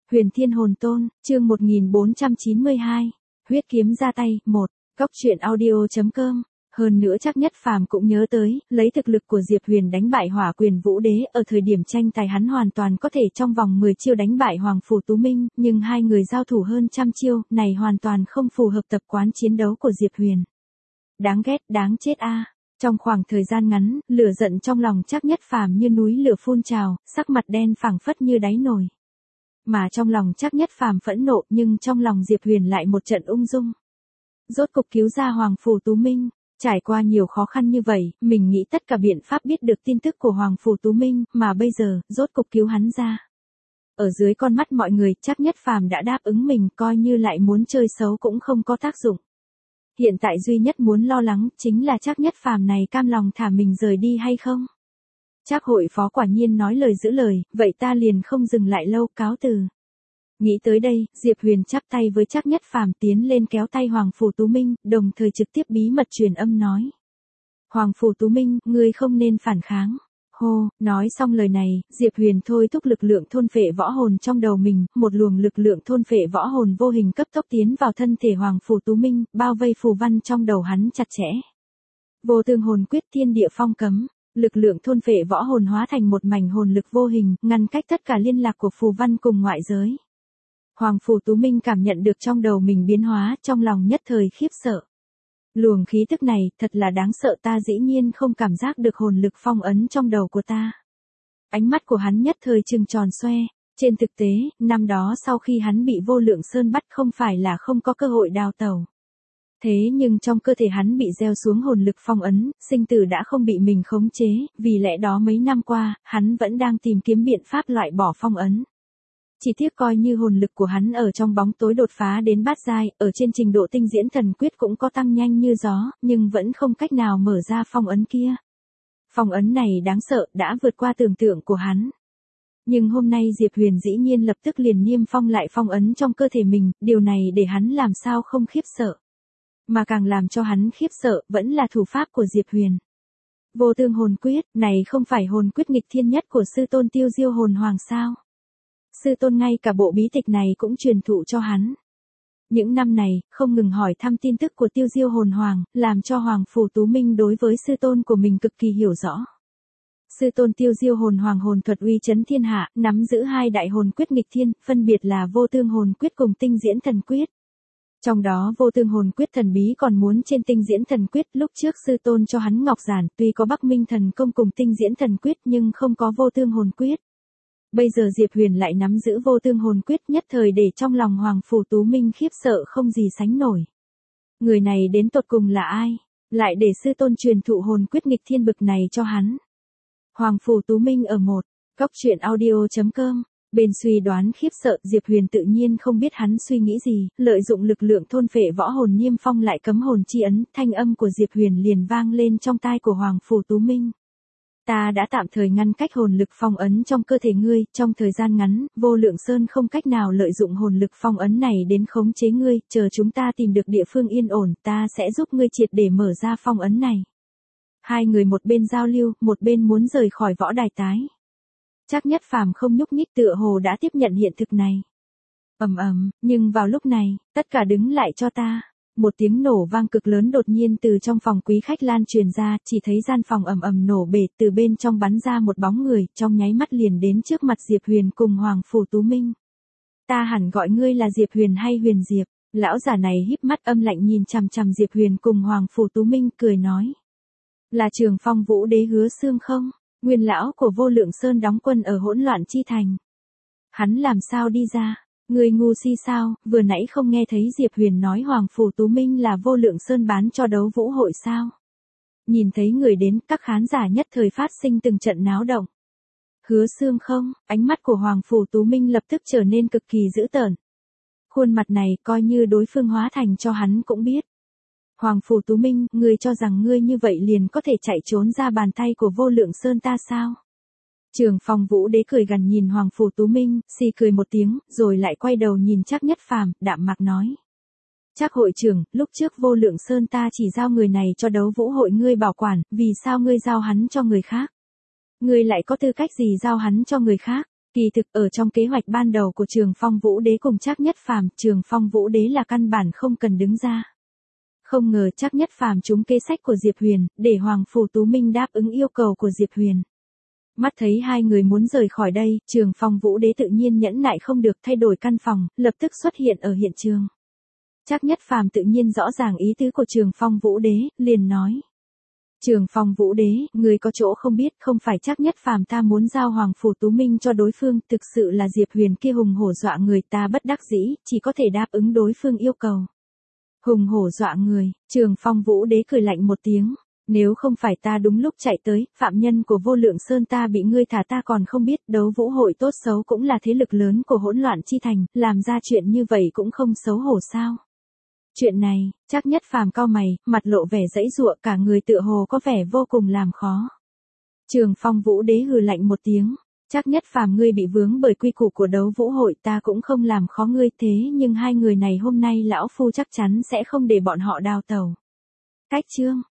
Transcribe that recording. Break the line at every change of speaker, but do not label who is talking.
Huyền Thiên Hồn Tôn, chương 1492. Huyết kiếm ra tay, 1. Góc truyện audio.com. Hơn nữa chắc Nhất Phàm cũng nhớ tới, lấy thực lực của Diệp Huyền đánh bại Hỏa Quyền Vũ Đế, ở thời điểm tranh tài hắn hoàn toàn có thể trong vòng 10 chiêu đánh bại Hoàng Phủ Tú Minh, nhưng hai người giao thủ hơn trăm chiêu, này hoàn toàn không phù hợp tập quán chiến đấu của Diệp Huyền. Đáng ghét, đáng chết a. Trong khoảng thời gian ngắn, lửa giận trong lòng chắc Nhất Phàm như núi lửa phun trào, sắc mặt đen phẳng phất như đáy nồi. Mà trong lòng chắc Nhất Phàm phẫn nộ, nhưng trong lòng Diệp Huyền lại một trận ung dung. Rốt cục cứu ra Hoàng Phủ Tú Minh. Trải qua nhiều khó khăn như vậy, mình nghĩ tất cả biện pháp biết được tin tức của Hoàng Phủ Tú Minh, mà bây giờ, rốt cục cứu hắn ra. Ở dưới con mắt mọi người, chắc Nhất Phàm đã đáp ứng mình, coi như lại muốn chơi xấu cũng không có tác dụng. Hiện tại duy nhất muốn lo lắng, chính là chắc Nhất Phàm này cam lòng thả mình rời đi hay không. Trác hội phó quả nhiên nói lời giữ lời, vậy ta liền không dừng lại lâu, cáo từ. Nghĩ tới đây, Diệp Huyền chắp tay với Trác Nhất Phàm tiến lên kéo tay Hoàng Phủ Tú Minh, đồng thời trực tiếp bí mật truyền âm nói. Hoàng Phủ Tú Minh, ngươi không nên phản kháng. Hô, nói xong lời này, Diệp Huyền thôi thúc lực lượng thôn phệ võ hồn trong đầu mình, một luồng lực lượng thôn phệ võ hồn vô hình cấp tốc tiến vào thân thể Hoàng Phủ Tú Minh, bao vây phù văn trong đầu hắn chặt chẽ. Vô Tương Hồn Quyết thiên địa phong cấm. Lực lượng thôn phệ võ hồn hóa thành một mảnh hồn lực vô hình, ngăn cách tất cả liên lạc của phù văn cùng ngoại giới. Hoàng Phủ Tú Minh cảm nhận được trong đầu mình biến hóa, trong lòng nhất thời khiếp sợ. Luồng khí tức này, thật là đáng sợ, ta dĩ nhiên không cảm giác được hồn lực phong ấn trong đầu của ta. Ánh mắt của hắn nhất thời trừng tròn xoe. Trên thực tế, năm đó sau khi hắn bị Vô Lượng Sơn bắt không phải là không có cơ hội đào tẩu. Thế nhưng trong cơ thể hắn bị gieo xuống hồn lực phong ấn, sinh tử đã không bị mình khống chế, vì lẽ đó mấy năm qua, hắn vẫn đang tìm kiếm biện pháp loại bỏ phong ấn. Chỉ tiếc coi như hồn lực của hắn ở trong bóng tối đột phá đến bát giai, ở trên trình độ tinh diễn thần quyết cũng có tăng nhanh như gió, nhưng vẫn không cách nào mở ra phong ấn kia. Phong ấn này đáng sợ, đã vượt qua tưởng tượng của hắn. Nhưng hôm nay Diệp Huyền dĩ nhiên lập tức liền niêm phong lại phong ấn trong cơ thể mình, điều này để hắn làm sao không khiếp sợ. Mà càng làm cho hắn khiếp sợ, vẫn là thủ pháp của Diệp Huyền. Vô Tương Hồn Quyết, này không phải hồn quyết nghịch thiên nhất của sư tôn Tiêu Diêu Hồn Hoàng sao? Sư tôn ngay cả bộ bí tịch này cũng truyền thụ cho hắn. Những năm này, không ngừng hỏi thăm tin tức của Tiêu Diêu Hồn Hoàng, làm cho Hoàng Phủ Tú Minh đối với sư tôn của mình cực kỳ hiểu rõ. Sư tôn Tiêu Diêu Hồn Hoàng hồn thuật uy chấn thiên hạ, nắm giữ hai đại hồn quyết nghịch thiên, phân biệt là Vô Tương Hồn Quyết cùng Tinh Diễn Thần Quyết. Trong đó Vô Tương Hồn Quyết thần bí còn muốn trên Tinh Diễn Thần Quyết, lúc trước sư tôn cho hắn ngọc giản, tuy có Bắc Minh Thần Công cùng Tinh Diễn Thần Quyết nhưng không có Vô Tương Hồn Quyết. Bây giờ Diệp Huyền lại nắm giữ Vô Tương Hồn Quyết, nhất thời để trong lòng Hoàng Phủ Tú Minh khiếp sợ không gì sánh nổi. Người này đến tột cùng là ai? Lại để sư tôn truyền thụ hồn quyết nghịch thiên bực này cho hắn. Hoàng Phủ Tú Minh ở một. Góc truyện audio.com. Bên suy đoán khiếp sợ, Diệp Huyền tự nhiên không biết hắn suy nghĩ gì, lợi dụng lực lượng thôn phệ võ hồn niêm phong lại cấm hồn chi ấn, thanh âm của Diệp Huyền liền vang lên trong tai của Hoàng Phủ Tú Minh. Ta đã tạm thời ngăn cách hồn lực phong ấn trong cơ thể ngươi, trong thời gian ngắn, Vô Lượng Sơn không cách nào lợi dụng hồn lực phong ấn này đến khống chế ngươi, chờ chúng ta tìm được địa phương yên ổn, ta sẽ giúp ngươi triệt để mở ra phong ấn này. Hai người một bên giao lưu, một bên muốn rời khỏi võ đài tái. Trác Nhất Phàm không nhúc nhích, tựa hồ đã tiếp nhận hiện thực này. Nhưng vào lúc này, tất cả đứng lại cho ta. Một tiếng nổ vang cực lớn đột nhiên từ trong phòng quý khách lan truyền ra, chỉ thấy gian phòng ầm ầm nổ bể, từ bên trong bắn ra một bóng người, trong nháy mắt liền đến trước mặt Diệp Huyền cùng Hoàng Phủ Tú Minh. Ta hẳn gọi ngươi là Diệp Huyền hay Huyền Diệp? Lão giả này híp mắt âm lạnh nhìn chằm chằm Diệp Huyền cùng Hoàng Phủ Tú Minh, cười nói. Là Trường Phong Vũ Đế Hứa Xương không? Nguyên lão của Vô Lượng Sơn đóng quân ở Hỗn Loạn Chi Thành. Hắn làm sao đi ra? Người ngu si sao, vừa nãy không nghe thấy Diệp Huyền nói Hoàng Phủ Tú Minh là Vô Lượng Sơn bán cho đấu vũ hội sao? Nhìn thấy người đến, các khán giả nhất thời phát sinh từng trận náo động. Hứa Xương không? Ánh mắt của Hoàng Phủ Tú Minh lập tức trở nên cực kỳ dữ tợn. Khuôn mặt này coi như đối phương hóa thành cho hắn cũng biết. Hoàng Phủ Tú Minh, ngươi cho rằng ngươi như vậy liền có thể chạy trốn ra bàn tay của Vô Lượng Sơn ta sao? Trường Phong Vũ Đế cười gằn nhìn Hoàng Phủ Tú Minh, xì cười một tiếng, rồi lại quay đầu nhìn Trác Nhất Phàm, đạm mạc nói. Trác hội trưởng, lúc trước Vô Lượng Sơn ta chỉ giao người này cho đấu vũ hội ngươi bảo quản, vì sao ngươi giao hắn cho người khác? Ngươi lại có tư cách gì giao hắn cho người khác? Kỳ thực ở trong kế hoạch ban đầu của Trường Phong Vũ Đế cùng Trác Nhất Phàm, Trường Phong Vũ Đế là căn bản không cần đứng ra. Không ngờ Trác Nhất Phàm trúng kế sách của Diệp Huyền, để Hoàng Phủ Tú Minh đáp ứng yêu cầu của Diệp Huyền. Mắt thấy hai người muốn rời khỏi đây, Trường Phong Vũ Đế tự nhiên nhẫn nại không được, thay đổi căn phòng, lập tức xuất hiện ở hiện trường. Trác Nhất Phàm tự nhiên rõ ràng ý tứ của Trường Phong Vũ Đế, liền nói. Trường Phong Vũ Đế, người có chỗ không biết, không phải Trác Nhất Phàm ta muốn giao Hoàng Phủ Tú Minh cho đối phương, thực sự là Diệp Huyền kia hùng hổ dọa người, ta bất đắc dĩ, chỉ có thể đáp ứng đối phương yêu cầu. Hùng hổ dọa người, Trường Phong Vũ Đế cười lạnh một tiếng. Nếu không phải ta đúng lúc chạy tới, phạm nhân của Vô Lượng Sơn ta bị ngươi thả ta còn không biết, đấu vũ hội tốt xấu cũng là thế lực lớn của hỗn loạn chi thành, làm ra chuyện như vậy cũng không xấu hổ sao. Chuyện này, Trác Nhất Phàm cau mày, mặt lộ vẻ giãy giụa, cả người tựa hồ có vẻ vô cùng làm khó. Trường Phong Vũ Đế hừ lạnh một tiếng, Trác Nhất Phàm ngươi bị vướng bởi quy củ của đấu vũ hội, ta cũng không làm khó ngươi, thế nhưng hai người này hôm nay lão phu chắc chắn sẽ không để bọn họ đào tẩu. Cách chương